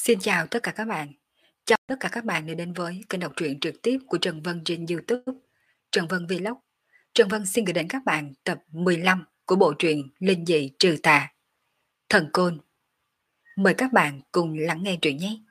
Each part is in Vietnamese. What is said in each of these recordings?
Xin chào tất cả các bạn. Chào tất cả các bạn đã đến với kênh đọc truyện trực tiếp của Trần Vân trên YouTube, Trần Vân Vlog. Trần Vân xin gửi đến các bạn tập 15 của bộ truyện Linh dị trừ tà, Thần Côn. Mời các bạn cùng lắng nghe truyện nhé.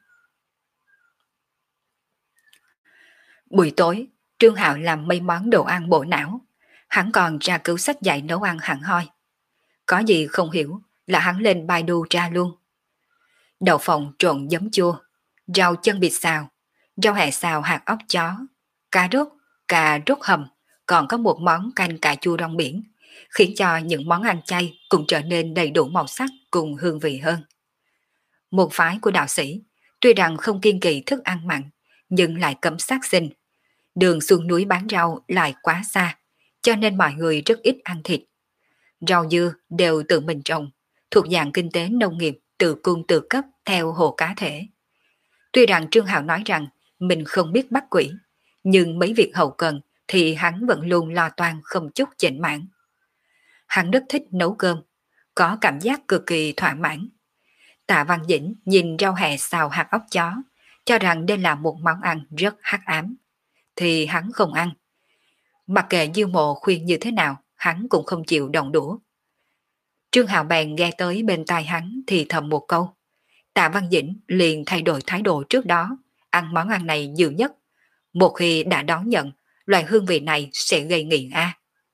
Buổi tối, Trương Hạo làm mấy món đồ ăn bổ não. Hắn còn ra cứu sách dạy nấu ăn hẳn hoi. Có gì không hiểu là hắn lên Baidu tra luôn. Đậu phộng trộn giấm chua, rau chân vịt xào, rau hẹ xào hạt óc chó, cà rốt hầm, còn có một món canh cà chua rong biển, khiến cho những món ăn chay cũng trở nên đầy đủ màu sắc cùng hương vị hơn. Một phái của đạo sĩ, tuy rằng không kiêng kỵ thức ăn mặn, nhưng lại cấm sát sinh. Đường xuống núi bán rau lại quá xa, cho nên mọi người rất ít ăn thịt. Rau dưa đều tự mình trồng, thuộc dạng kinh tế nông nghiệp tự cung tự cấp theo hồ cá thể. Tuy rằng Trương Hạo nói rằng mình không biết bắt quỷ, nhưng mấy việc hậu cần thì hắn vẫn luôn lo toan không chút chểnh mãn. Hắn rất thích nấu cơm, có cảm giác cực kỳ thỏa mãn. Tạ Văn Dĩnh nhìn rau hẹ xào hạt óc chó, cho rằng đây là một món ăn rất hắc ám, thì hắn không ăn. Mặc kệ Diêu Mộ khuyên như thế nào, hắn cũng không chịu động đũa. Trương Hạo bèn nghe tới bên tai hắn thì thầm một câu. Tạ Văn Dĩnh liền thay đổi thái độ trước đó, ăn món ăn này nhiều nhất. Một khi đã đón nhận, loại hương vị này sẽ gây nghiện a.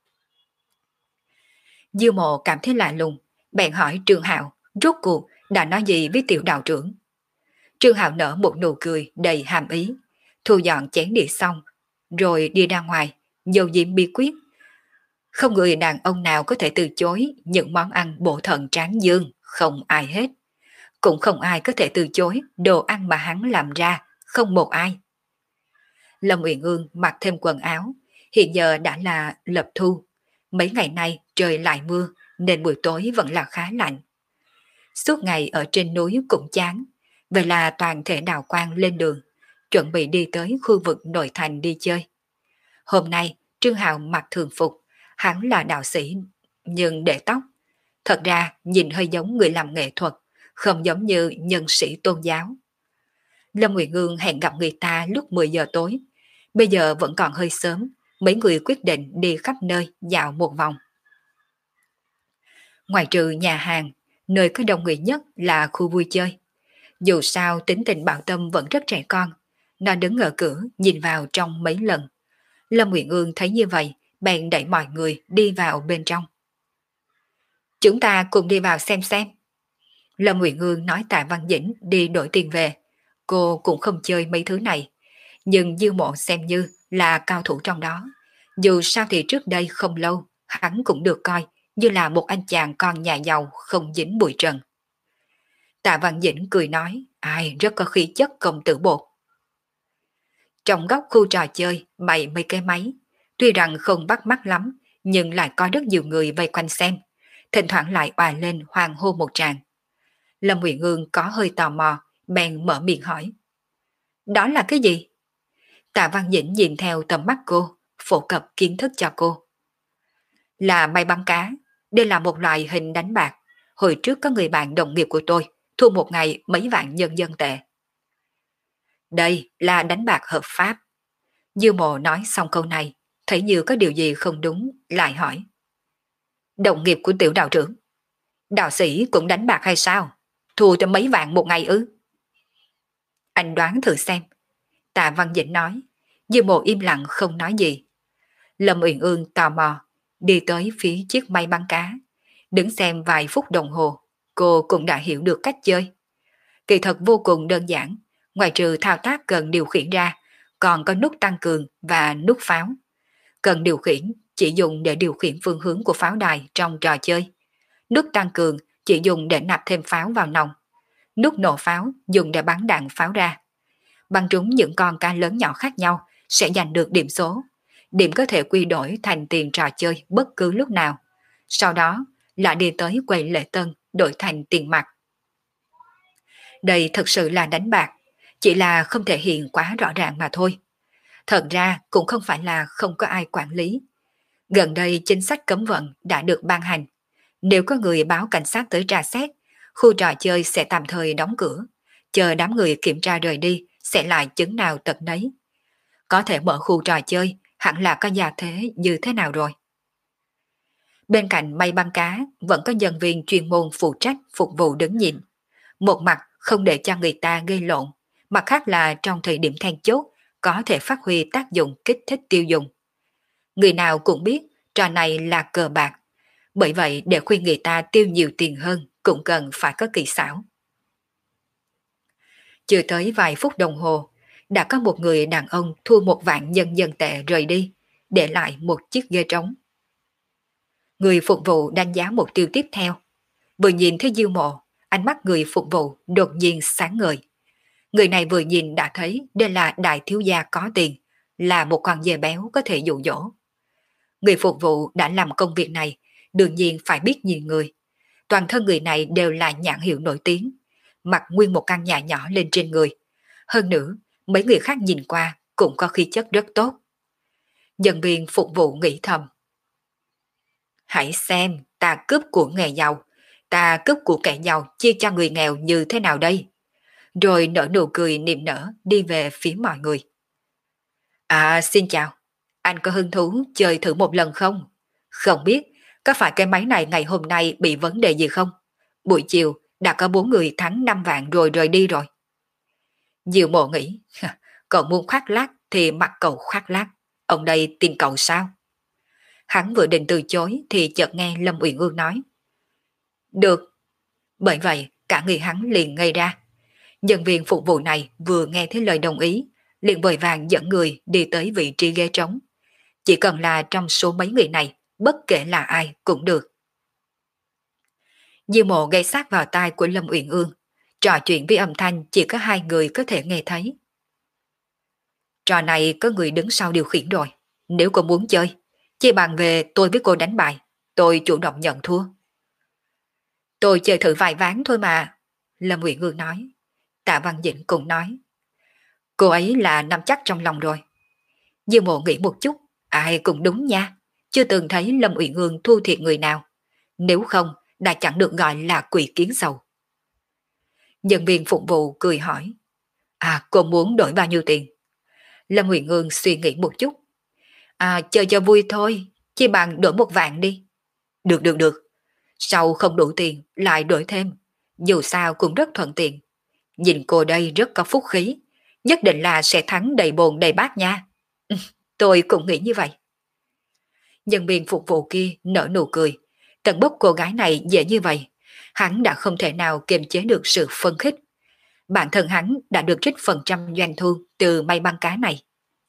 Diêu Mộ cảm thấy lạ lùng, bèn hỏi Trương Hạo rốt cuộc đã nói gì với tiểu đạo trưởng. Trương Hạo nở một nụ cười đầy hàm ý, thu dọn chén đĩa xong, rồi đi ra ngoài, dầu diễm bí quyết. Không người đàn ông nào có thể từ chối những món ăn bổ thận tráng dương, không ai hết. Cũng không ai có thể từ chối đồ ăn mà hắn làm ra, không một ai. Lâm Uyển Ương mặc thêm quần áo, hiện giờ đã là lập thu. Mấy ngày nay trời lại mưa nên buổi tối vẫn là khá lạnh. Suốt ngày ở trên núi cũng chán, vậy là toàn thể đào quang lên đường, chuẩn bị đi tới khu vực nội thành đi chơi. Hôm nay Trương Hạo mặc thường phục, hắn là đạo sĩ nhưng để tóc. Thật ra nhìn hơi giống người làm nghệ thuật, không giống như nhân sĩ tôn giáo. Lâm Nguyệt Ngương hẹn gặp người ta lúc 10 giờ tối. Bây giờ vẫn còn hơi sớm, mấy người quyết định đi khắp nơi dạo một vòng. Ngoài trừ nhà hàng, nơi có đông người nhất là khu vui chơi. Dù sao tính tình Bảo Tâm vẫn rất trẻ con, nó đứng ở cửa nhìn vào trong mấy lần. Lâm Nguyệt Ngương thấy như vậy, bèn đẩy mọi người đi vào bên trong. Chúng ta cùng đi vào xem. Lâm Nguyệt Ngương nói Tạ Văn Dĩnh đi đổi tiền về. Cô cũng không chơi mấy thứ này. Nhưng Diêu Mộ xem như là cao thủ trong đó. Dù sao thì trước đây không lâu, hắn cũng được coi như là một anh chàng con nhà giàu không dính bụi trần. Tạ Văn Dĩnh cười nói, ai rất có khí chất công tử bột. Trong góc khu trò chơi bày mấy cái máy. Tuy rằng không bắt mắt lắm, nhưng lại có rất nhiều người vây quanh xem. Thỉnh thoảng lại òa lên hoan hô một tràng. Lâm Uyển Ương có hơi tò mò, bèn mở miệng hỏi. Đó là cái gì? Tạ Văn Dĩnh nhìn theo tầm mắt cô, phổ cập kiến thức cho cô. Là may bắn cá, đây là một loại hình đánh bạc. Hồi trước có người bạn đồng nghiệp của tôi, thua một ngày mấy vạn nhân dân tệ. Đây là đánh bạc hợp pháp. Dư Mộ nói xong câu này, thấy như có điều gì không đúng, lại hỏi. Đồng nghiệp của tiểu đạo trưởng, đạo sĩ cũng đánh bạc hay sao? Thua cho mấy vạn một ngày ư? Anh đoán thử xem. Tạ Văn Dĩnh nói. Dư Mộ im lặng không nói gì. Lâm Uyển Ương tò mò, đi tới phía chiếc máy bắn cá. Đứng xem vài phút đồng hồ, cô cũng đã hiểu được cách chơi. Kỳ thật vô cùng đơn giản, ngoài trừ thao tác cần điều khiển ra, còn có nút tăng cường và nút pháo. Cần điều khiển chỉ dùng để điều khiển phương hướng của pháo đài trong trò chơi. Nút tăng cường chỉ dùng để nạp thêm pháo vào nòng. Nút nổ pháo dùng để bắn đạn pháo ra. Bắn trúng những con cá lớn nhỏ khác nhau sẽ giành được điểm số. Điểm có thể quy đổi thành tiền trò chơi bất cứ lúc nào. Sau đó lại đi tới quầy lễ tân đổi thành tiền mặt. Đây thực sự là đánh bạc, chỉ là không thể hiện quá rõ ràng mà thôi. Thật ra cũng không phải là không có ai quản lý. Gần đây chính sách cấm vận đã được ban hành. Nếu có người báo cảnh sát tới tra xét, khu trò chơi sẽ tạm thời đóng cửa, chờ đám người kiểm tra rời đi, sẽ lại chứng nào tật nấy. Có thể mở khu trò chơi, hẳn là có gia thế như thế nào rồi. Bên cạnh bay băng cá, vẫn có nhân viên chuyên môn phụ trách phục vụ đứng nhìn. Một mặt không để cho người ta gây lộn, mặt khác là trong thời điểm then chốt có thể phát huy tác dụng kích thích tiêu dùng. Người nào cũng biết trò này là cờ bạc, bởi vậy để khuyên người ta tiêu nhiều tiền hơn cũng cần phải có kỳ xảo. Chưa tới vài phút đồng hồ, đã có một người đàn ông thua 1.000.000 nhân dân tệ rời đi, để lại một chiếc ghế trống. Người phục vụ đánh giá mục tiêu tiếp theo. Vừa nhìn thấy Diêu Mộ, ánh mắt người phục vụ đột nhiên sáng ngời. Người này vừa nhìn đã thấy đây là đại thiếu gia có tiền, là một con dê béo có thể dụ dỗ. Người phục vụ đã làm công việc này, đương nhiên phải biết nhìn người. Toàn thân người này đều là nhãn hiệu nổi tiếng, mặc nguyên một căn nhà nhỏ lên trên người. Hơn nữa, mấy người khác nhìn qua cũng có khí chất rất tốt. Nhân viên phục vụ nghĩ thầm. Hãy xem, ta cướp của nghề giàu, ta cướp của kẻ giàu chia cho người nghèo như thế nào đây? Rồi nở nụ cười niềm nở đi về phía mọi người. À, xin chào, anh có hứng thú chơi thử một lần không? Không biết, có phải cái máy này ngày hôm nay bị vấn đề gì không? Buổi chiều đã có 4 người thắng 5 vạn rồi rời đi rồi. Diệu Mộ nghĩ, cậu muốn khoác lác thì mặc cậu khoác lác, ông đây tin cậu sao? Hắn vừa định từ chối thì chợt nghe Lâm Uyển Ương nói. Được. Bởi vậy cả người hắn liền ngây ra. Nhân viên phục vụ này vừa nghe thấy lời đồng ý, liền vội vàng dẫn người đi tới vị trí ghế trống. Chỉ cần là trong số mấy người này, bất kể là ai cũng được. Diêu Mộ gây sát vào tai của Lâm Uyển Ương, trò chuyện với âm thanh chỉ có 2 người có thể nghe thấy. Trò này có người đứng sau điều khiển rồi, nếu cô muốn chơi, chia bàn về tôi với cô đánh bài, tôi chủ động nhận thua. Tôi chơi thử vài ván thôi mà, Lâm Uyển Ương nói. Tạ Văn Dĩnh cũng nói. Cô ấy là nắm chắc trong lòng rồi. Diêu Mộ nghĩ một chút, ai cũng đúng nha, chưa từng thấy Lâm Uyển Ương thua thiệt người nào. Nếu không, đã chẳng được gọi là quỷ kiến sầu. Nhân viên phục vụ cười hỏi. À, cô muốn đổi bao nhiêu tiền? Lâm Uyển Ương suy nghĩ một chút. À, chơi cho vui thôi, chia bằng đổi 1 vạn đi. Được được được, sau không đủ tiền lại đổi thêm, dù sao cũng rất thuận tiện. Nhìn cô đây rất có phúc khí, nhất định là sẽ thắng đầy bồn đầy bát nha. Tôi cũng nghĩ như vậy. Nhân viên phục vụ kia nở nụ cười, tận bốc cô gái này dễ như vậy, hắn đã không thể nào kiềm chế được sự phấn khích. Bản thân hắn đã được trích phần trăm doanh thu từ may băng cá này.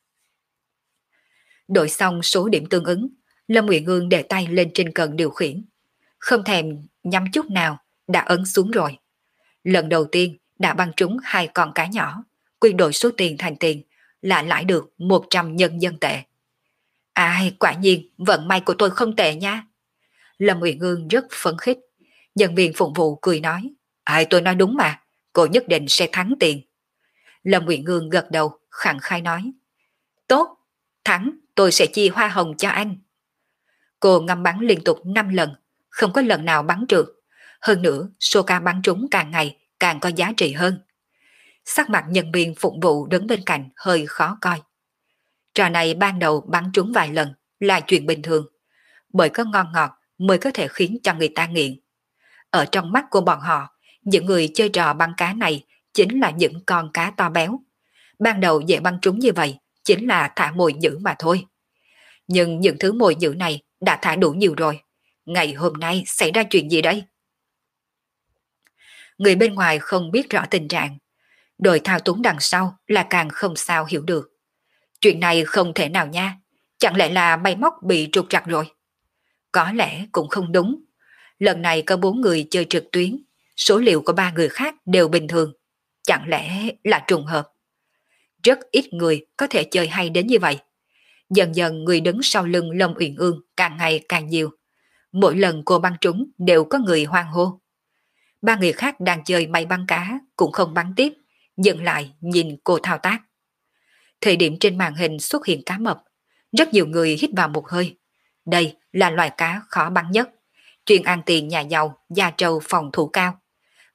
Đổi xong số điểm tương ứng, Lâm Uyển Ương để tay lên trên cần điều khiển. Không thèm nhắm chút nào, đã ấn xuống rồi. Lần đầu tiên đã băng trúng 2 con cá nhỏ, quy đổi số tiền thành tiền, là lãi được 100 nhân dân tệ. Ai, quả nhiên, vận may của tôi không tệ nha. Lâm Uyển Ương rất phấn khích. Nhân viên phục vụ cười nói, ai tôi nói đúng mà, cô nhất định sẽ thắng tiền. Lâm Uyển Ương gật đầu, khẳng khai nói, tốt, thắng, tôi sẽ chia hoa hồng cho anh. Cô ngắm bắn liên tục 5 lần, không có lần nào bắn trượt. Hơn nữa, số cá bắn trúng càng ngày càng có giá trị hơn. Sắc mặt nhân viên phục vụ đứng bên cạnh hơi khó coi. Trò này ban đầu bắn trúng vài lần là chuyện bình thường, bởi có ngon ngọt mới có thể khiến cho người ta nghiện. Ở trong mắt của bọn họ, những người chơi trò bắn cá này chính là những con cá to béo. Ban đầu dễ bắn trúng như vậy chính là thả mồi nhử mà thôi. Nhưng những thứ mồi nhử này đã thả đủ nhiều rồi. Ngày hôm nay xảy ra chuyện gì đây? Người bên ngoài không biết rõ tình trạng. Đội thao túng đằng sau là càng không sao hiểu được. Chuyện này không thể nào nha. Chẳng lẽ là máy móc bị trục trặc rồi? Có lẽ cũng không đúng. Lần này có 4 người chơi trực tuyến, số liệu của 3 người khác đều bình thường. Chẳng lẽ là trùng hợp? Rất ít người có thể chơi hay đến như vậy. Dần dần người đứng sau lưng Lâm Uyển Ương càng ngày càng nhiều. Mỗi lần cô bắn trúng đều có người hoan hô. 3 người khác đang chơi may bắn cá cũng không bắn tiếp, dừng lại nhìn cô thao tác. Thời điểm trên màn hình xuất hiện cá mập, rất nhiều người hít vào một hơi. Đây là loài cá khó bắn nhất, chuyên ăn tiền nhà giàu, gia trâu phòng thủ cao.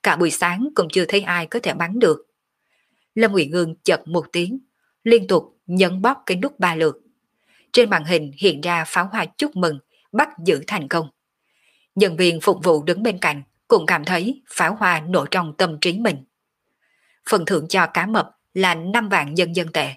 cả buổi sáng cũng chưa thấy ai có thể bắn được. Lâm Uyển Ương chật một tiếng, liên tục nhấn bóp cái nút 3 lượt. Trên màn hình hiện ra pháo hoa chúc mừng, bắt giữ thành công. Nhân viên phục vụ đứng bên cạnh cũng cảm thấy pháo hoa nổ trong tâm trí mình. Phần thưởng cho cá mập là 5 vạn nhân dân tệ.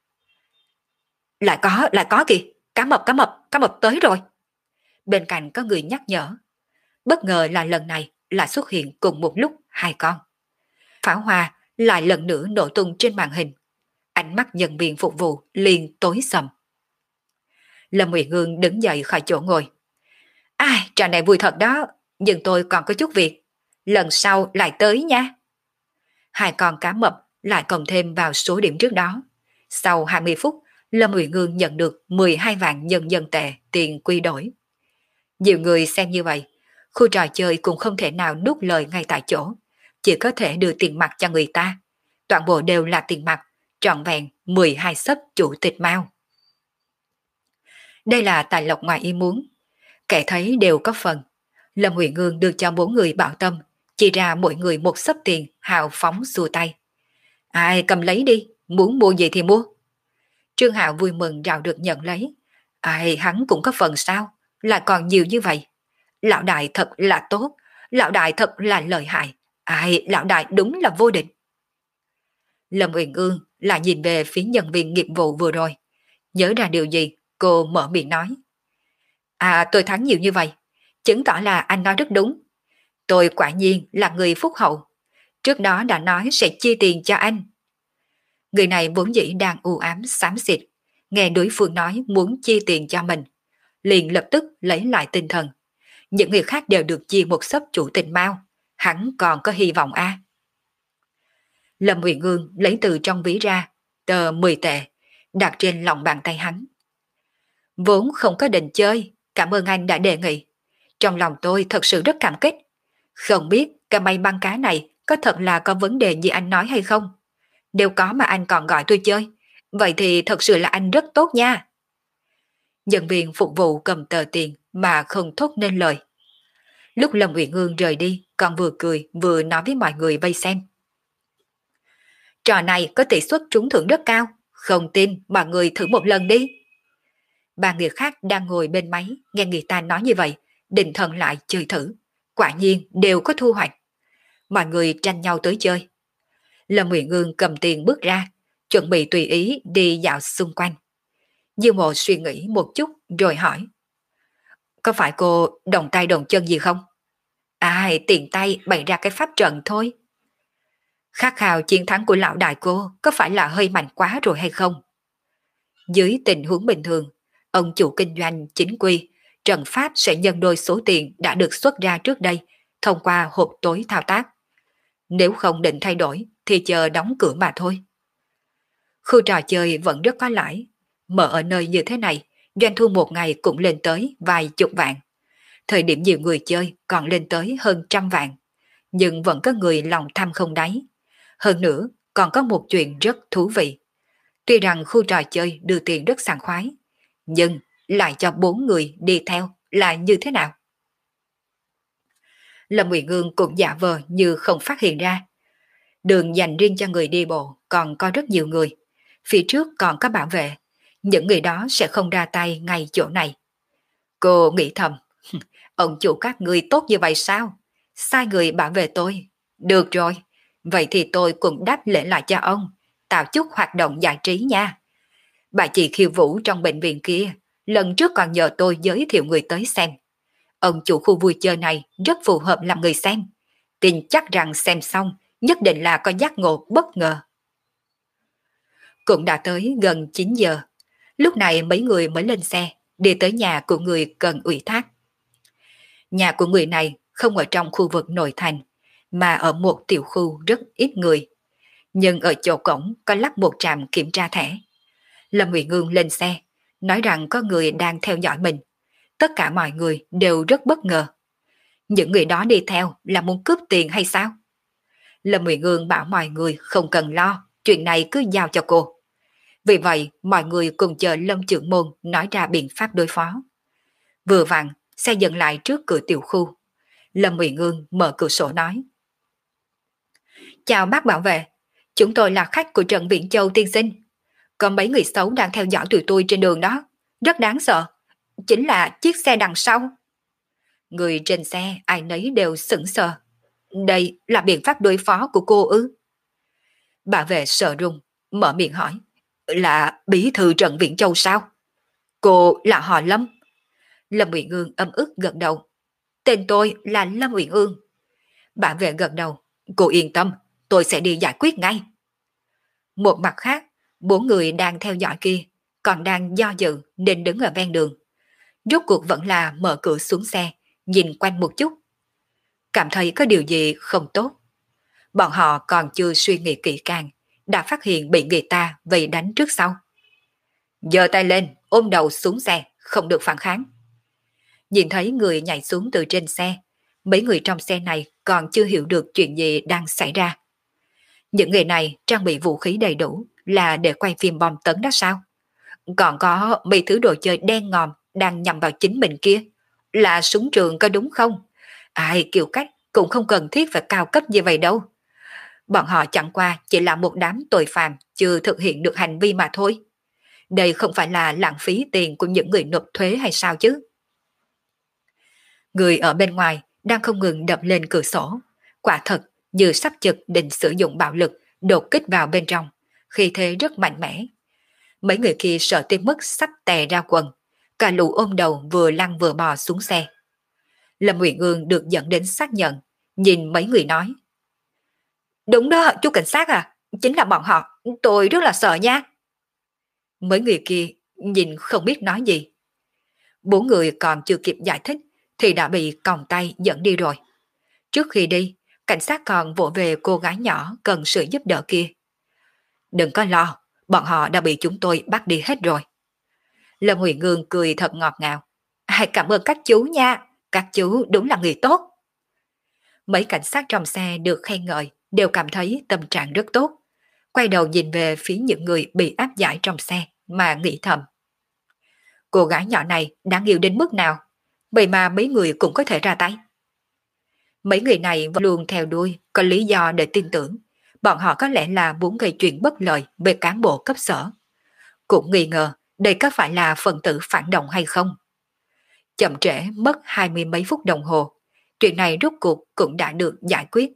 Lại có kìa, cá mập tới rồi. Bên cạnh có người nhắc nhở. Bất ngờ là lần này lại xuất hiện cùng một lúc 2 con. Pháo hoa lại lần nữa nổ tung trên màn hình. Ánh mắt nhân viên phục vụ liền tối sầm. Lâm Uyển Ương đứng dậy khỏi chỗ ngồi. Ai, trò này vui thật đó, nhưng tôi còn có chút việc. Lần sau lại tới nha. 2 con cá mập lại cộng thêm vào số điểm trước đó. Sau 20 phút, Lâm Uyển Ương nhận được 12 vạn nhân dân tệ tiền quy đổi. Nhiều người xem như vậy, khu trò chơi cũng không thể nào nuốt lời ngay tại chỗ, chỉ có thể đưa tiền mặt cho người ta. Toàn bộ đều là tiền mặt, trọn vẹn 12 sấp chủ tịch Mao. Đây là tài lộc ngoài ý muốn, kẻ thấy đều có phần. Lâm Uyển Ương đưa cho 4 người bảo tâm, chia ra mỗi người một xấp tiền, hào phóng xua tay. Ai cầm lấy đi, muốn mua gì thì mua. Trương Hạo vui mừng rào được nhận lấy. Ai hắn cũng có phần sao, lại còn nhiều như vậy. Lão đại thật là tốt, lão đại thật là lợi hại. Ai, lão đại đúng là vô địch. Lâm Uyển Ương lại nhìn về phía nhân viên nghiệp vụ vừa rồi. Nhớ ra điều gì, cô mở miệng nói. À, tôi thắng nhiều như vậy, chứng tỏ là anh nói rất đúng. Tôi quả nhiên là người phúc hậu. Trước đó đã nói sẽ chia tiền cho anh. Người này vốn dĩ đang u ám xám xịt, nghe đối phương nói muốn chia tiền cho mình, liền lập tức lấy lại tinh thần. Những người khác đều được chia một xấp chủ tịch Mao, hắn còn có hy vọng a. Lâm Uyển Ương lấy từ trong ví ra tờ 10 tệ, đặt trên lòng bàn tay hắn. Vốn không có định chơi, cảm ơn anh đã đề nghị. Trong lòng tôi thật sự rất cảm kích. Không biết cái may băng cá này có thật là có vấn đề gì anh nói hay không? Nếu có mà anh còn gọi tôi chơi, vậy thì thật sự là anh rất tốt nha. Nhân viên phục vụ cầm tờ tiền mà không thốt nên lời. Lúc Lâm Uyển Ương rời đi, còn vừa cười vừa nói với mọi người vây xem. Trò này có tỷ suất trúng thưởng rất cao, không tin mọi người thử một lần đi. 3 người khác đang ngồi bên máy, nghe người ta nói như vậy, định thần lại chơi thử. Quả nhiên đều có thu hoạch. Mọi người tranh nhau tới chơi. Lâm Uyển Ương cầm tiền bước ra, chuẩn bị tùy ý đi dạo xung quanh. Diêu Mộ suy nghĩ một chút rồi hỏi. Có phải cô đồng tay đồng chân gì không? Ai, tiện tay bày ra cái pháp trận thôi. Khát khao chiến thắng của lão đại cô có phải là hơi mạnh quá rồi hay không? Dưới tình huống bình thường, ông chủ kinh doanh chính quy, trận pháp sẽ nhân đôi số tiền đã được xuất ra trước đây thông qua hộp tối thao tác. Nếu không định thay đổi thì chờ đóng cửa mà thôi. Khu trò chơi vẫn rất có lãi, mở ở nơi như thế này, doanh thu một ngày cũng lên tới vài chục vạn. Thời điểm nhiều người chơi còn lên tới hơn 100 vạn, nhưng vẫn có người lòng tham không đáy. Hơn nữa, còn có một chuyện rất thú vị. Tuy rằng khu trò chơi đưa tiền rất sảng khoái, nhưng lại cho 4 người đi theo là như thế nào? Lâm Uyển Ương cũng giả vờ như không phát hiện ra. Đường dành riêng cho người đi bộ còn có rất nhiều người. Phía trước còn có bảo vệ. Những người đó sẽ không ra tay ngay chỗ này. Cô nghĩ thầm. Ông chủ các người tốt như vậy sao? Sai người bảo vệ tôi. Được rồi. Vậy thì tôi cũng đáp lễ lại cho ông. Tạo chút hoạt động giải trí nha. Bà chị khiêu vũ trong bệnh viện kia, lần trước còn nhờ tôi giới thiệu người tới xem. Ông chủ khu vui chơi này rất phù hợp làm người xem. Tin chắc rằng xem xong nhất định là có giác ngộ bất ngờ. Cũng đã tới gần 9 giờ. Lúc này mấy người mới lên xe, đi tới nhà của người cần ủy thác. Nhà của người này không ở trong khu vực nội thành, mà ở một tiểu khu rất ít người. Nhưng ở chỗ cổng có lắp một trạm kiểm tra thẻ. Lâm Uyển Ương lên xe, nói rằng có người đang theo dõi mình. Tất cả mọi người đều rất bất ngờ. Những người đó đi theo là muốn cướp tiền hay sao? Lâm Uyển Ương bảo mọi người không cần lo, chuyện này cứ giao cho cô. Vì vậy, mọi người cùng chờ Lâm trưởng môn nói ra biện pháp đối phó. Vừa vặn, xe dừng lại trước cửa tiểu khu. Lâm Uyển Ương mở cửa sổ nói. Chào bác bảo vệ, chúng tôi là khách của Trần Viễn Châu tiên sinh. Có mấy người xấu đang theo dõi tụi tôi trên đường đó, rất đáng sợ. Chính là chiếc xe đằng sau. Người trên xe ai nấy đều sững sờ. Đây là biện pháp đối phó của cô ư? Bảo vệ sợ run, mở miệng hỏi. Là bí thư Trần Viễn Châu sao? Cô là họ Lâm. Lâm Uyển Ương ấm ức gật đầu. Tên tôi là Lâm Uyển Ương. Bảo vệ gật đầu. Cô yên tâm, tôi sẽ đi giải quyết ngay. Một mặt khác, bốn người đang theo dõi kia còn đang do dự nên đứng ở ven đường. Rốt cuộc vẫn là mở cửa xuống xe, nhìn quanh một chút. Cảm thấy có điều gì không tốt. Bọn họ còn chưa suy nghĩ kỹ càng, đã phát hiện bị người ta vây đánh trước sau. Giơ tay lên, ôm đầu xuống xe, không được phản kháng. Nhìn thấy người nhảy xuống từ trên xe, mấy người trong xe này còn chưa hiểu được chuyện gì đang xảy ra. Những người này trang bị vũ khí đầy đủ là để quay phim bom tấn đó sao? Còn có mấy thứ đồ chơi đen ngòm đang nhằm vào chính mình kia. Là súng trường có đúng không? Ai kiểu cách cũng không cần thiết phải cao cấp như vậy đâu. Bọn họ chẳng qua chỉ là một đám tội phạm chưa thực hiện được hành vi mà thôi. Đây không phải là lãng phí tiền của những người nộp thuế hay sao chứ? Người ở bên ngoài đang không ngừng đập lên cửa sổ. Quả thật như sắp chực định sử dụng bạo lực đột kích vào bên trong. Khi thế rất mạnh mẽ. Mấy người kia sợ tới mức sắp tè ra quần. Cả lũ ôm đầu vừa lăn vừa bò xuống xe. Lâm Uyển Ương được dẫn đến xác nhận. Nhìn mấy người nói. Đúng đó, chú cảnh sát à. Chính là bọn họ. Tôi rất là sợ nha. Mấy người kia nhìn không biết nói gì. Bốn người còn chưa kịp giải thích thì đã bị còng tay dẫn đi rồi. Trước khi đi, cảnh sát còn vỗ về cô gái nhỏ cần sự giúp đỡ kia. Đừng có lo, bọn họ đã bị chúng tôi bắt đi hết rồi. Lâm Huyền Ngương cười thật ngọt ngào. Cảm ơn các chú nha, các chú đúng là người tốt. Mấy cảnh sát trong xe được khen ngợi đều cảm thấy tâm trạng rất tốt. Quay đầu nhìn về phía những người bị áp giải trong xe mà nghĩ thầm. Cô gái nhỏ này đáng yêu đến mức nào, vậy mà mấy người cũng có thể ra tay. Mấy người này vẫn luôn theo đuôi, có lý do để tin tưởng. Bọn họ có lẽ là muốn gây chuyện bất lợi về cán bộ cấp sở. Cũng nghi ngờ đây có phải là phần tử phản động hay không. Chậm trễ mất 20 mấy phút đồng hồ. Chuyện này rốt cuộc cũng đã được giải quyết.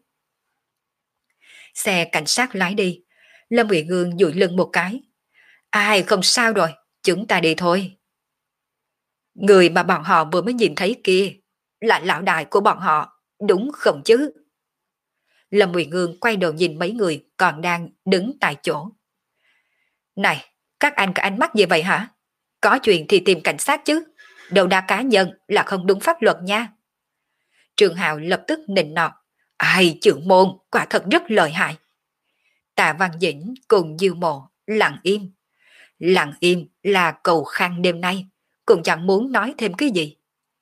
Xe cảnh sát lái đi. Lâm Uyển Ương dụi lưng một cái. Ai không sao rồi, chúng ta đi thôi. Người mà bọn họ vừa mới nhìn thấy kia là lão đại của bọn họ, đúng không chứ? Lâm Uyển Ương quay đầu nhìn mấy người còn đang đứng tại chỗ. Này, các anh có ánh mắt gì vậy hả? Có chuyện thì tìm cảnh sát chứ. Đầu đa cá nhân là không đúng pháp luật nha. Trường Hạo lập tức nịnh nọt. Ai trưởng môn, quả thật rất lợi hại. Tạ Văn Dĩnh cùng Diêu Mộ lặng im. Lặng im là cầu khăn đêm nay, cũng chẳng muốn nói thêm cái gì.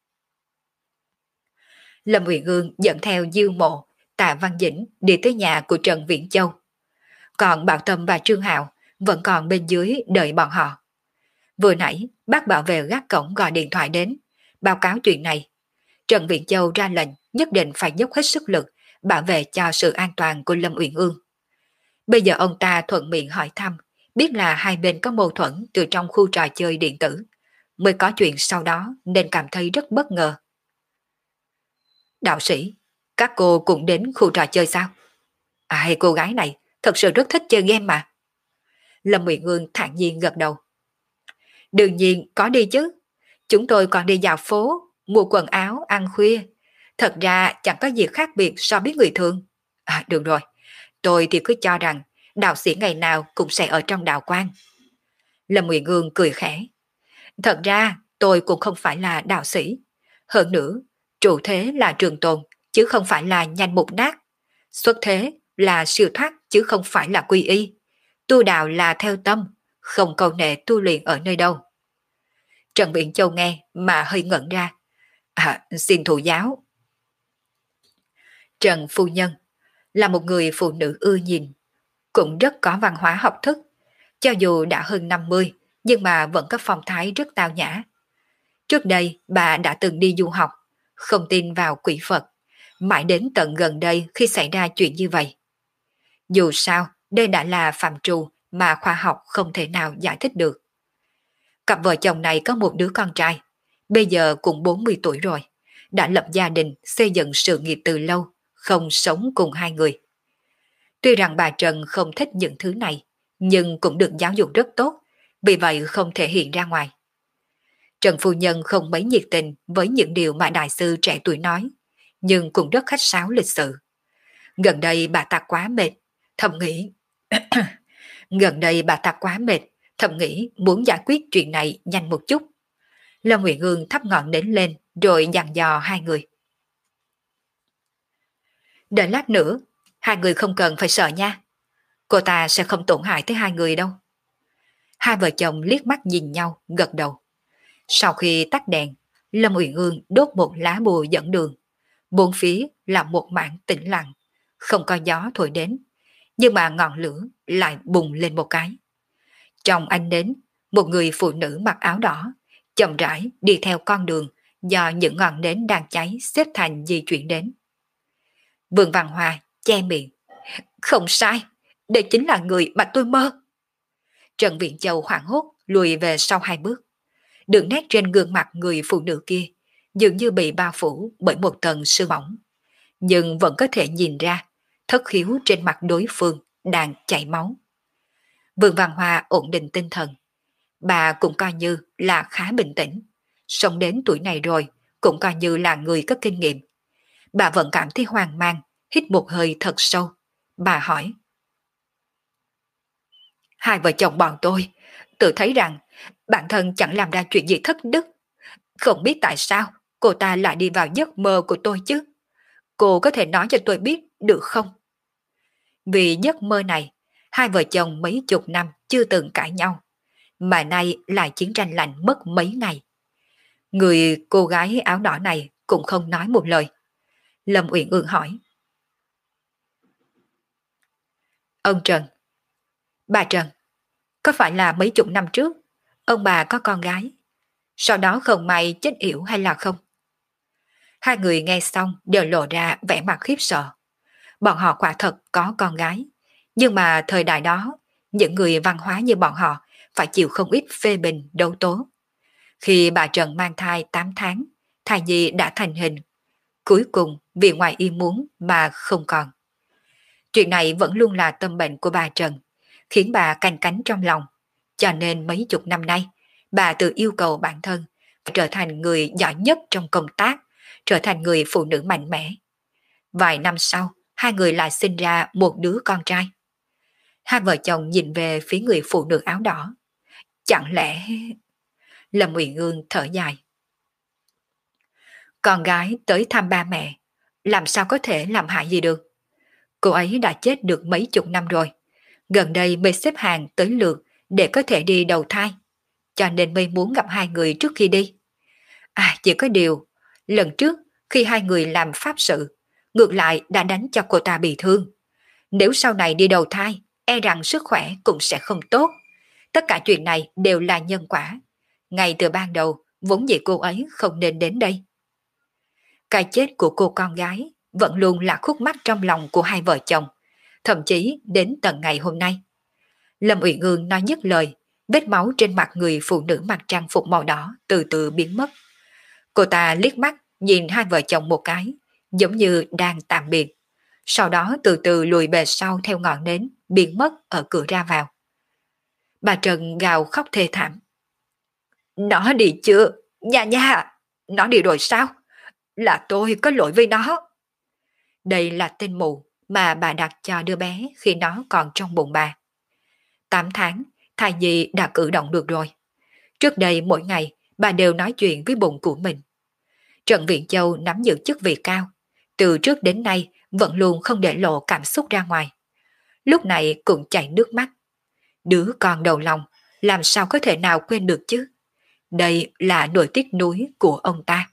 Lâm Uyển Ương dẫn theo Diêu Mộ, Tạ Văn Dĩnh đi tới nhà của Trần Viễn Châu. Còn Bảo Tâm và Trương Hạo vẫn còn bên dưới đợi bọn họ. Vừa nãy, bác bảo vệ gác cổng gọi điện thoại đến, báo cáo chuyện này. Trần Viễn Châu ra lệnh nhất định phải dốc hết sức lực bảo vệ cho sự an toàn của Lâm Uyển Ương. Bây giờ ông ta thuận miệng hỏi thăm, biết là hai bên có mâu thuẫn từ trong khu trò chơi điện tử, mới có chuyện sau đó nên cảm thấy rất bất ngờ. Đạo sĩ, các cô cũng đến khu trò chơi sao? Ai, cô gái này thật sự rất thích chơi game mà. Lâm Uyển Ương thản nhiên gật đầu. Đương nhiên có đi chứ. Chúng tôi còn đi dạo phố, mua quần áo, ăn khuya. Thật ra chẳng có gì khác biệt so với người thường. Được rồi, tôi thì cứ cho rằng đạo sĩ ngày nào cũng sẽ ở trong đạo quan. Lâm Uyển Ương cười khẽ. Thật ra tôi cũng không phải là đạo sĩ. Hơn nữa, trụ thế là trường tồn, chứ không phải là nhanh mục nát. Xuất thế là siêu thoát, chứ không phải là quy y. Tu đạo là theo tâm, không cầu nệ tu luyện ở nơi đâu. Trần Viễn Châu nghe mà hơi ngẩn ra. Xin thụ giáo. Trần Phu Nhân là một người phụ nữ ưa nhìn, cũng rất có văn hóa học thức. Cho dù đã hơn 50, nhưng mà vẫn có phong thái rất tao nhã. Trước đây bà đã từng đi du học, không tin vào quỷ Phật, mãi đến tận gần đây khi xảy ra chuyện như vậy. Dù sao, đây đã là phạm trù mà khoa học không thể nào giải thích được. Cặp vợ chồng này có một đứa con trai, bây giờ cũng 40 tuổi rồi, đã lập gia đình, xây dựng sự nghiệp từ lâu, không sống cùng hai người. Tuy rằng bà Trần không thích những thứ này, nhưng cũng được giáo dục rất tốt, vì vậy không thể hiện ra ngoài. Trần Phu Nhân không mấy nhiệt tình với những điều mà đại sư trẻ tuổi nói, nhưng cũng rất khách sáo lịch sự. Gần đây bà ta quá mệt, thầm nghĩ. Gần đây bà ta quá mệt, thầm nghĩ muốn giải quyết chuyện này nhanh một chút. Lâm Nguyện Ương thắp ngọn nến lên rồi dặn dò hai người. Đợi lát nữa, hai người không cần phải sợ nha. Cô ta sẽ không tổn hại tới hai người đâu. Hai vợ chồng liếc mắt nhìn nhau, gật đầu. Sau khi tắt đèn, Lâm Uyển Ương đốt một lá bùa dẫn đường. Bốn phía là một mảng tĩnh lặng, không có gió thổi đến, nhưng mà ngọn lửa lại bùng lên một cái. Trong ánh nến, một người phụ nữ mặc áo đỏ, chậm rãi đi theo con đường do những ngọn nến đang cháy xếp thành di chuyển đến. Vương Văn Hoa che miệng. Không sai, đây chính là người mà tôi mơ. Trần Viện Châu hoảng hốt lùi về sau hai bước. Đường nét trên gương mặt người phụ nữ kia dường như bị bao phủ bởi một tầng sương mỏng, nhưng vẫn có thể nhìn ra thất khiếu trên mặt đối phương đang chảy máu. Vương Văn Hoa ổn định tinh thần. Bà cũng coi như là khá bình tĩnh. Sống đến tuổi này rồi, cũng coi như là người có kinh nghiệm. Bà vẫn cảm thấy hoang mang, hít một hơi thật sâu. Bà hỏi. Hai vợ chồng bọn tôi tự thấy rằng bản thân chẳng làm ra chuyện gì thất đức. Không biết tại sao cô ta lại đi vào giấc mơ của tôi chứ. Cô có thể nói cho tôi biết được không? Vì giấc mơ này, hai vợ chồng mấy chục năm chưa từng cãi nhau, mà nay lại chiến tranh lạnh mất mấy ngày. Người cô gái áo đỏ này cũng không nói một lời. Lâm Uyển Ương hỏi. Ông Trần, bà Trần, có phải là mấy chục năm trước ông bà có con gái, sau đó không may chết yểu hay là không? Hai người nghe xong đều lộ ra vẻ mặt khiếp sợ. Bọn họ quả thật có con gái, nhưng mà thời đại đó, những người văn hóa như bọn họ phải chịu không ít phê bình đấu tố. Khi bà Trần mang thai 8 tháng, thai nhi đã thành hình. Cuối cùng vì ngoài ý muốn mà không còn. Chuyện này vẫn luôn là tâm bệnh của bà Trần, khiến bà canh cánh trong lòng. Cho nên mấy chục năm nay, bà tự yêu cầu bản thân phải trở thành người giỏi nhất trong công tác, trở thành người phụ nữ mạnh mẽ. Vài năm sau, hai người lại sinh ra một đứa con trai. Hai vợ chồng nhìn về phía người phụ nữ áo đỏ. Chẳng lẽ... Lâm Uyển Ương thở dài. Con gái tới thăm ba mẹ, làm sao có thể làm hại gì được. Cô ấy đã chết được mấy chục năm rồi, gần đây mới xếp hàng tới lượt để có thể đi đầu thai, cho nên mới muốn gặp hai người trước khi đi. À, chỉ có điều, lần trước khi hai người làm pháp sự, ngược lại đã đánh cho cô ta bị thương. Nếu sau này đi đầu thai, e rằng sức khỏe cũng sẽ không tốt. Tất cả chuyện này đều là nhân quả. Ngay từ ban đầu, vốn dĩ cô ấy không nên đến đây. Cái chết của cô con gái vẫn luôn là khúc mắc trong lòng của hai vợ chồng, thậm chí đến tận ngày hôm nay. Lâm Uyển Ương nói dứt lời, vết máu trên mặt người phụ nữ mặc trang phục màu đỏ từ từ biến mất. Cô ta liếc mắt nhìn hai vợ chồng một cái, giống như đang tạm biệt. Sau đó từ từ lùi về sau theo ngọn nến, biến mất ở cửa ra vào. Bà Trần gào khóc thê thảm. Nó đi chưa? Nha nha! Nó đi rồi sao? Là tôi có lỗi với nó. Đây là tên mụ mà bà đặt cho đứa bé khi nó còn trong bụng bà. 8 tháng, thai nhi đã cử động được rồi. Trước đây mỗi ngày, bà đều nói chuyện với bụng của mình. Trần Viện Châu nắm giữ chức vị cao. Từ trước đến nay, vẫn luôn không để lộ cảm xúc ra ngoài. Lúc này cũng chảy nước mắt. Đứa con đầu lòng, làm sao có thể nào quên được chứ? Đây là nỗi tiếc nuối của ông ta.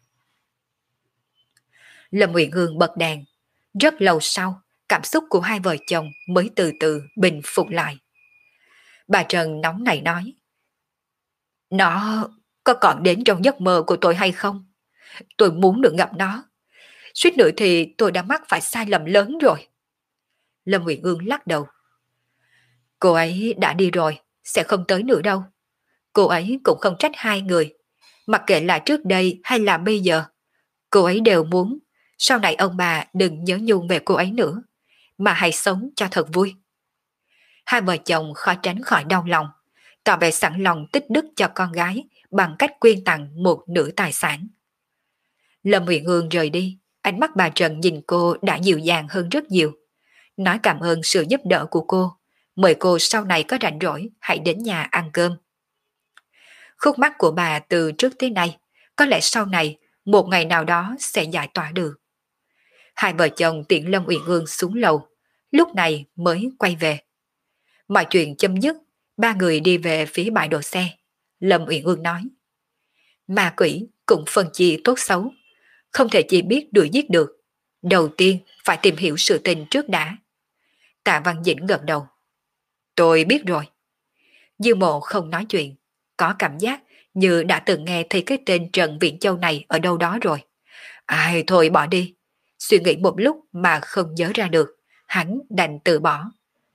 Lâm Uyển Ương bật đèn. Rất lâu sau, cảm xúc của hai vợ chồng mới từ từ bình phục lại. Bà Trần nóng nảy nói. Nó có còn đến trong giấc mơ của tôi hay không? Tôi muốn được gặp nó. Suýt nữa thì tôi đã mắc phải sai lầm lớn rồi. Lâm Uyển Ương lắc đầu. Cô ấy đã đi rồi, sẽ không tới nữa đâu. Cô ấy cũng không trách hai người. Mặc kệ là trước đây hay là bây giờ, cô ấy đều muốn sau này ông bà đừng nhớ nhung về cô ấy nữa, mà hãy sống cho thật vui. Hai vợ chồng khó tránh khỏi đau lòng, tỏ vẻ sẵn lòng tích đức cho con gái bằng cách quyên tặng một nửa tài sản. Lâm Uyển Ương rời đi, ánh mắt bà Trần nhìn cô đã dịu dàng hơn rất nhiều. Nói cảm ơn sự giúp đỡ của cô, mời cô sau này có rảnh rỗi hãy đến nhà ăn cơm. Khúc mắc của bà từ trước tới nay, có lẽ sau này, một ngày nào đó sẽ giải tỏa được. Hai vợ chồng tiễn Lâm Uyển Ương xuống lầu, lúc này mới quay về. Mọi chuyện chấm dứt, ba người đi về phía bãi đỗ xe. Lâm Uyển Ương nói, ma quỷ cũng phân chia tốt xấu, không thể chỉ biết đuổi giết được. Đầu tiên phải tìm hiểu sự tình trước đã. Tạ Văn Dĩnh gật đầu. Tôi biết rồi. Dư Mộ không nói chuyện, có cảm giác như đã từng nghe thấy cái tên Trần Viễn Châu này ở đâu đó rồi. Ai thôi bỏ đi. Suy nghĩ một lúc mà không nhớ ra được, hắn đành từ bỏ.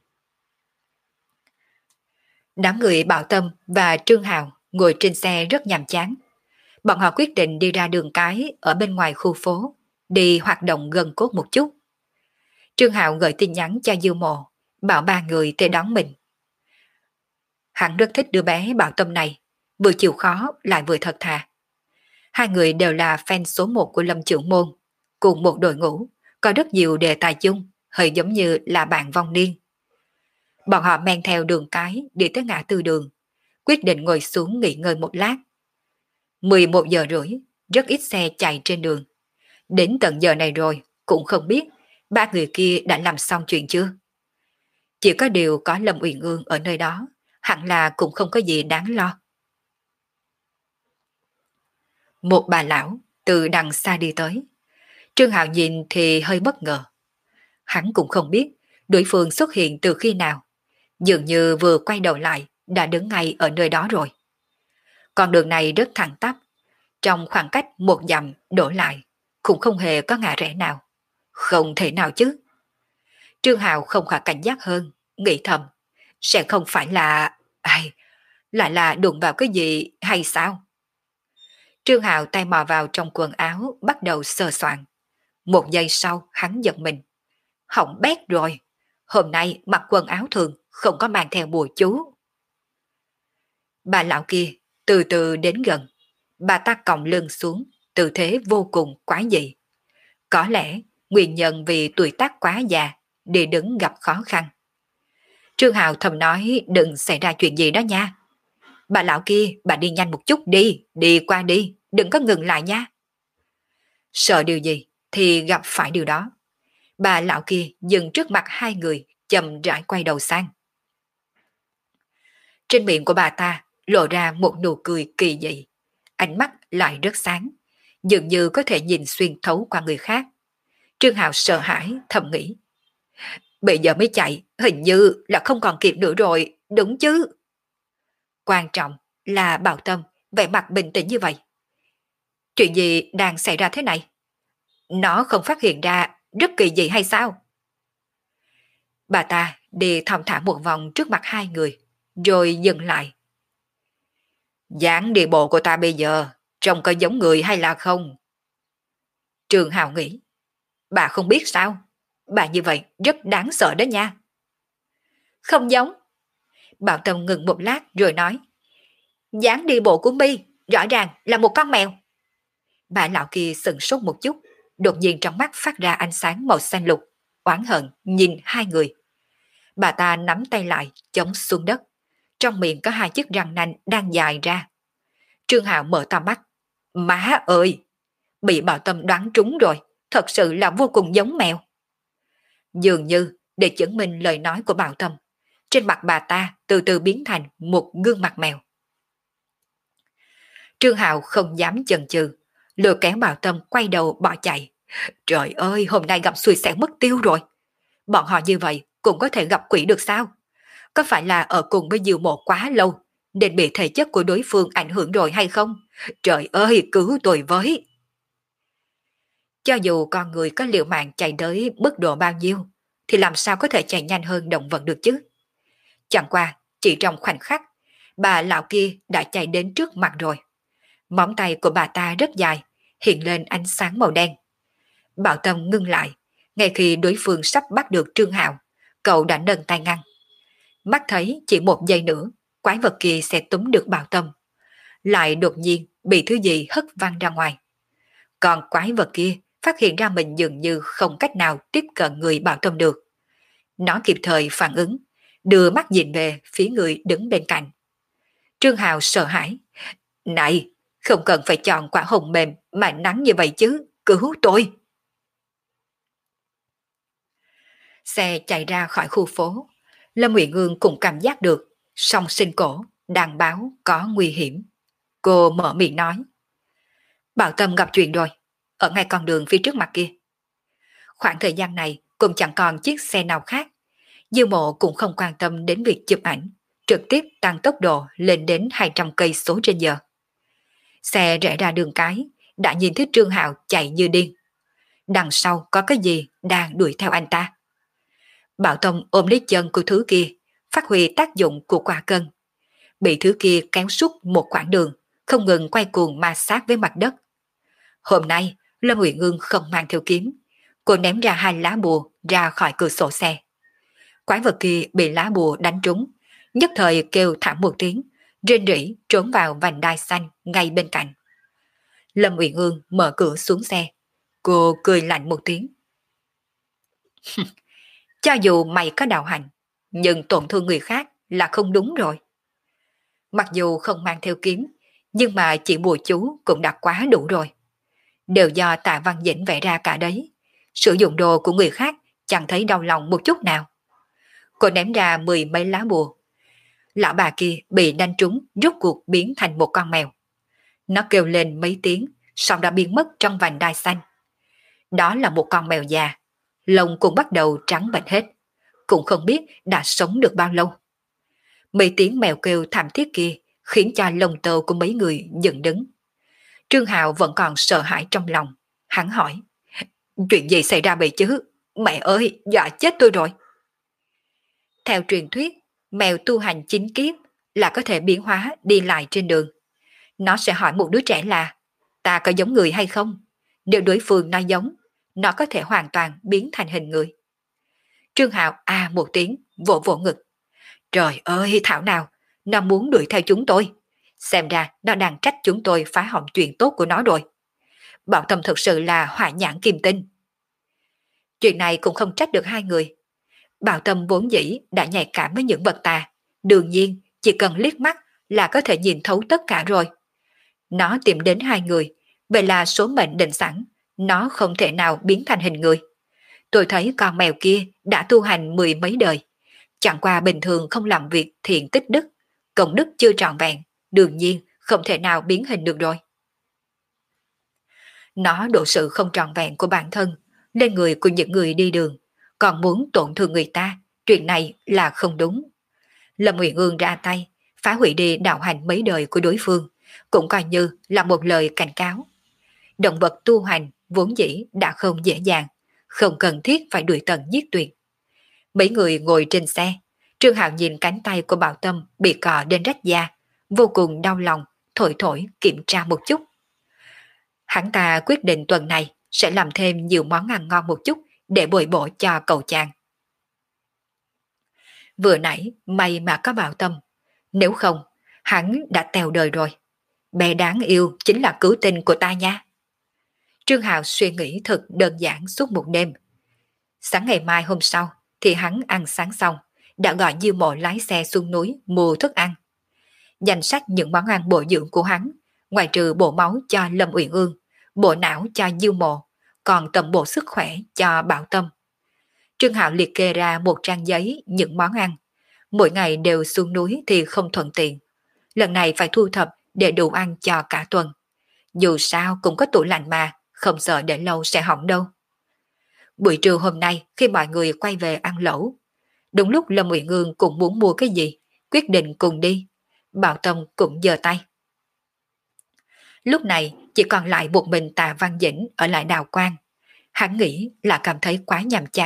Đám người Bảo Tâm và Trương Hào ngồi trên xe rất nhàm chán. Bọn họ quyết định đi ra đường cái ở bên ngoài khu phố, đi hoạt động gần cốt một chút. Trương Hào gửi tin nhắn cho Dư Mộ, bảo ba người tới đón mình. Hắn rất thích đứa bé Bảo Tâm này, vừa chịu khó lại vừa thật thà. Hai người đều là fan số 1 của Lâm Trưởng Môn, cùng một đội ngũ, có rất nhiều đề tài chung, hơi giống như là bạn vong niên. Bọn họ men theo đường cái đi tới ngã tư đường, quyết định ngồi xuống nghỉ ngơi một lát. 11 giờ rưỡi, rất ít xe chạy trên đường. Đến tận giờ này rồi, cũng không biết ba người kia đã làm xong chuyện chưa. Chỉ có điều có Lâm Uyển Ương ở nơi đó, hẳn là cũng không có gì đáng lo. Một bà lão từ đằng xa đi tới. Trương Hạo nhìn thì hơi bất ngờ. Hắn cũng không biết đối phương xuất hiện từ khi nào. Dường như vừa quay đầu lại đã đứng ngay ở nơi đó rồi. Con đường này rất thẳng tắp. Trong khoảng cách một dặm đổ lại, cũng không hề có ngã rẽ nào. Không thể nào chứ. Trương Hạo không khỏi cảnh giác hơn, nghĩ thầm. Sẽ không phải là... Ai... Lại là đụng vào cái gì hay sao? Trương Hạo tay mò vào trong quần áo, bắt đầu sờ soạn. Một giây sau hắn giật mình. Hỏng bét rồi. Hôm nay mặc quần áo thường, không có mang theo bùa chú. Bà lão kia từ từ đến gần. Bà ta còng lưng xuống, tư thế vô cùng quái dị. Có lẽ nguyên nhân vì tuổi tác quá già, để đứng gặp khó khăn. Trương Hạo thầm nói đừng xảy ra chuyện gì đó nha. Bà lão kia, bà đi nhanh một chút đi, đi qua đi, đừng có ngừng lại nha. Sợ điều gì thì gặp phải điều đó. Bà lão kia dừng trước mặt hai người, chậm rãi quay đầu sang. Trên miệng của bà ta lộ ra một nụ cười kỳ dị, ánh mắt lại rất sáng, dường như có thể nhìn xuyên thấu qua người khác. Trương Hạo sợ hãi, thầm nghĩ. Bây giờ mới chạy, hình như là không còn kịp nữa rồi, đúng chứ? Quan trọng là Bảo Tâm vẻ mặt bình tĩnh như vậy. Chuyện gì đang xảy ra thế này? Nó không phát hiện ra rất kỳ dị hay sao? Bà ta đi thong thả một vòng trước mặt hai người, rồi dừng lại. Dáng đi bộ của ta bây giờ trông có giống người hay là không? Trường Hào nghĩ. Bà không biết sao? Bà như vậy rất đáng sợ đó nha. Không giống. Bảo Tâm ngừng một lát rồi nói. Dáng đi bộ của Mi rõ ràng là một con mèo. Bà lão kia sững sốt một chút, đột nhiên trong mắt phát ra ánh sáng màu xanh lục, oán hận nhìn hai người. Bà ta nắm tay lại, chống xuống đất. Trong miệng có hai chiếc răng nanh đang dài ra. Trương Hạo mở to mắt. Má ơi! Bị Bảo Tâm đoán trúng rồi, thật sự là vô cùng giống mèo. Dường như để chứng minh lời nói của Bảo Tâm, trên mặt bà ta từ từ biến thành một gương mặt mèo. Trương Hạo không dám chần chừ, lừa kéo Bảo Tâm quay đầu bỏ chạy. Trời ơi, hôm nay gặp xui xẻo mất tiêu rồi. Bọn họ như vậy cũng có thể gặp quỷ được sao? Có phải là ở cùng với Diệu Mộ quá lâu nên bị thể chất của đối phương ảnh hưởng rồi hay không? Trời ơi, cứu tôi với! Cho dù con người có liều mạng chạy tới mức độ bao nhiêu, thì làm sao có thể chạy nhanh hơn động vật được chứ? Chẳng qua, chỉ trong khoảnh khắc, bà lão kia đã chạy đến trước mặt rồi. Móng tay của bà ta rất dài, hiện lên ánh sáng màu đen. Bảo Tâm ngưng lại, ngay khi đối phương sắp bắt được Trương Hạo, cậu đã nâng tay ngăn. Mắt thấy chỉ một giây nữa, quái vật kia sẽ túm được Bảo Tâm. Lại đột nhiên bị thứ gì hất văng ra ngoài. Còn quái vật kia phát hiện ra mình dường như không cách nào tiếp cận người Bảo Tâm được. Nó kịp thời phản ứng, đưa mắt nhìn về phía người đứng bên cạnh. Trương Hạo sợ hãi. Này, không cần phải chọn quả hồng mềm mà nắng như vậy chứ, cứu tôi. Xe chạy ra khỏi khu phố. Lâm Uyển Ương cũng cảm giác được song sinh cổ đang báo có nguy hiểm. Cô mở miệng nói. Bảo Tâm gặp chuyện rồi, ở ngay con đường phía trước mặt kia. Khoảng thời gian này cũng chẳng còn chiếc xe nào khác. Dư Mộ cũng không quan tâm đến việc chụp ảnh, trực tiếp tăng tốc độ lên đến 200 cây số trên giờ. Xe rẽ ra đường cái, đã nhìn thấy Trương Hạo chạy như điên. Đằng sau có cái gì đang đuổi theo anh ta. Bảo Tông ôm lấy chân của thứ kia, phát huy tác dụng của quả cân. Bị thứ kia kéo suốt một quãng đường, không ngừng quay cuồng ma sát với mặt đất. Hôm nay, Lâm Uyển Ương không mang theo kiếm. Cô ném ra 2 lá bùa ra khỏi cửa sổ xe. Quái vật kia bị lá bùa đánh trúng, nhất thời kêu thảm một tiếng, rên rỉ trốn vào vành đai xanh ngay bên cạnh. Lâm Uyển Ương mở cửa xuống xe. Cô cười lạnh một tiếng. Cho dù mày có đạo hành, nhưng tổn thương người khác là không đúng rồi. Mặc dù không mang theo kiếm, nhưng mà chỉ bùa chú cũng đã quá đủ rồi. Đều do Tạ Văn Dĩnh vẽ ra cả đấy. Sử dụng đồ của người khác chẳng thấy đau lòng một chút nào. Cô ném ra 10 mấy lá bùa. Lão bà kia bị đánh trúng, rốt cuộc biến thành một con mèo. Nó kêu lên mấy tiếng, sau đã biến mất trong vành đai xanh. Đó là một con mèo già, lông cũng bắt đầu trắng bệch hết, cũng không biết đã sống được bao lâu. Mấy tiếng mèo kêu thảm thiết kia khiến cho lông tơ của mấy người dựng đứng. Trương Hạo vẫn còn sợ hãi trong lòng, hắn hỏi: chuyện gì xảy ra vậy chứ? Mẹ ơi, dọa chết tôi rồi. Theo truyền thuyết, mèo tu hành 9 kiếp là có thể biến hóa đi lại trên đường. Nó sẽ hỏi một đứa trẻ là ta có giống người hay không? Nếu đối phương nói giống, nó có thể hoàn toàn biến thành hình người. Trương Hạo một tiếng, vỗ vỗ ngực. Trời ơi, thảo nào, nó muốn đuổi theo chúng tôi. Xem ra nó đang trách chúng tôi phá hỏng chuyện tốt của nó rồi. Bảo Tâm thực sự là hỏa nhãn kim tinh. Chuyện này cũng không trách được hai người. Bảo Tâm vốn dĩ đã nhạy cảm với những vật tà. Đương nhiên, chỉ cần liếc mắt là có thể nhìn thấu tất cả rồi. Nó tìm đến hai người, vậy là số mệnh định sẵn, nó không thể nào biến thành hình người. Tôi thấy con mèo kia đã tu hành 10 mấy đời. Chẳng qua bình thường không làm việc thiện tích đức, công đức chưa trọn vẹn, đương nhiên không thể nào biến hình được rồi. Nó độ sự không trọn vẹn của bản thân lên người của những người đi đường, còn muốn tổn thương người ta, chuyện này là không đúng. Lâm Uyển Ương ra tay, phá hủy đi đạo hành mấy đời của đối phương, cũng coi như là một lời cảnh cáo. Động vật tu hành vốn dĩ đã không dễ dàng, không cần thiết phải đuổi tận giết tuyệt. Mấy người ngồi trên xe, Trương Hạo nhìn cánh tay của Bảo Tâm bị cọ đến rách da, vô cùng đau lòng, thổi thổi kiểm tra một chút. Hắn ta quyết định tuần này sẽ làm thêm nhiều món ăn ngon một chút để bồi bổ cho cậu chàng. Vừa nãy may mà có Bảo Tâm, nếu không hắn đã tèo đời rồi. Bé đáng yêu chính là cứu tinh của ta nha. Trương Hạo suy nghĩ thật đơn giản suốt một đêm. Sáng ngày mai hôm sau thì hắn ăn sáng xong, đã gọi Diêu Mộ lái xe xuống núi mua thức ăn. Danh sách những món ăn bổ dưỡng của hắn, ngoài trừ bộ máu cho Lâm Uyển Ương, bộ não cho Diêu Mộ, còn tầm bộ sức khỏe cho Bảo Tâm. Trương Hạo liệt kê ra một trang giấy những món ăn. Mỗi ngày đều xuống núi thì không thuận tiện. Lần này phải thu thập để đủ ăn cho cả tuần. Dù sao cũng có tủ lạnh mà, không sợ để lâu sẽ hỏng đâu. Buổi trưa hôm nay khi mọi người quay về ăn lẩu, đúng lúc Lâm Uyển Ương cũng muốn mua cái gì, quyết định cùng đi. Bảo Tâm cũng giơ tay. Lúc này chỉ còn lại một mình Tạ Văn Dĩnh ở lại Đào Quang. Hắn nghĩ là cảm thấy quá nhàm chán,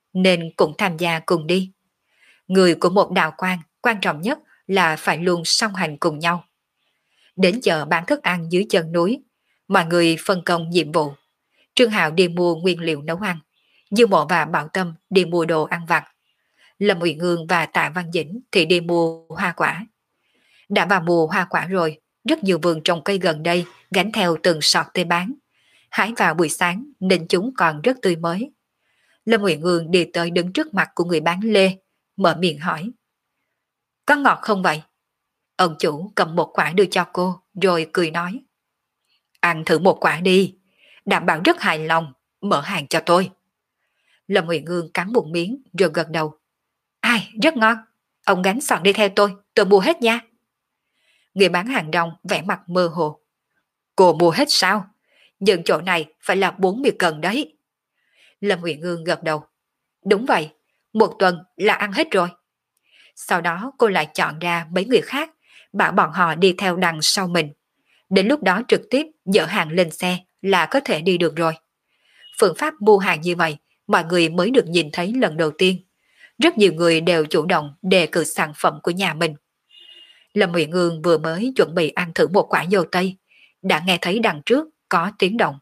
nên cũng tham gia cùng đi. Người của một đạo quan trọng nhất là phải luôn song hành cùng nhau. Đến giờ bán thức ăn dưới chân núi, mọi người phân công nhiệm vụ. Trương Hạo đi mua nguyên liệu nấu ăn, Dư Mộ và Bảo Tâm đi mua đồ ăn vặt. Lâm Uyển Ương và Tạ Văn Dĩnh thì đi mua hoa quả. Đã vào mùa hoa quả rồi, rất nhiều vườn trồng cây gần đây gánh theo từng sọt tới bán. Hái vào buổi sáng nên chúng còn rất tươi mới. Lâm Uyển Ương đi tới đứng trước mặt của người bán lê, mở miệng hỏi. Có ngọt không vậy? Ông chủ cầm một quả đưa cho cô, rồi cười nói. Ăn thử một quả đi, đảm bảo rất hài lòng, mở hàng cho tôi. Lâm Uyển Ương cắn một miếng rồi gật đầu. Ai, rất ngon, ông gánh sọt đi theo tôi mua hết nha. Người bán hàng rong vẻ mặt mơ hồ. Cô mua hết sao? Nhưng chỗ này phải là 40 cân đấy. Lâm Uyển Ương gật đầu. Đúng vậy, một tuần là ăn hết rồi. Sau đó cô lại chọn ra mấy người khác, bảo bọn họ đi theo đằng sau mình. Đến lúc đó trực tiếp dỡ hàng lên xe là có thể đi được rồi. Phương pháp mua hàng như vậy, mọi người mới được nhìn thấy lần đầu tiên. Rất nhiều người đều chủ động đề cử sản phẩm của nhà mình. Lâm Uyển Ương vừa mới chuẩn bị ăn thử một quả dâu tây, đã nghe thấy đằng trước có tiếng động.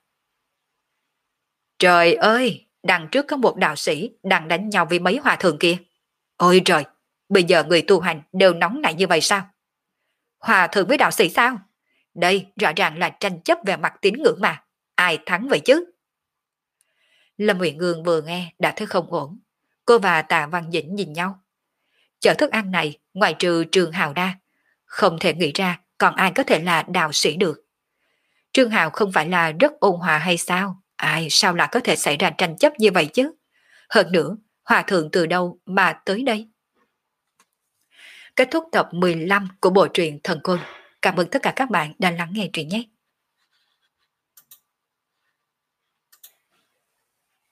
Trời ơi, đằng trước có một đạo sĩ đang đánh nhau với mấy hòa thượng kia. Ôi trời, bây giờ người tu hành đều nóng nảy như vậy sao? Hòa thượng với đạo sĩ sao? Đây rõ ràng là tranh chấp về mặt tín ngưỡng mà. Ai thắng vậy chứ? Lâm Uyển Ương vừa nghe đã thấy không ổn. Cô và Tạ Văn Dĩnh nhìn nhau. Chợ thức ăn này ngoài trừ Trương Hào ra, không thể nghĩ ra còn ai có thể là đạo sĩ được. Trương Hào không phải là rất ôn hòa hay sao? Ai sao lại có thể xảy ra tranh chấp như vậy chứ? Hơn nữa, hòa thượng từ đâu mà tới đây? Kết thúc tập 15 của bộ truyện Thần Côn. Cảm ơn tất cả các bạn đã lắng nghe truyện nhé.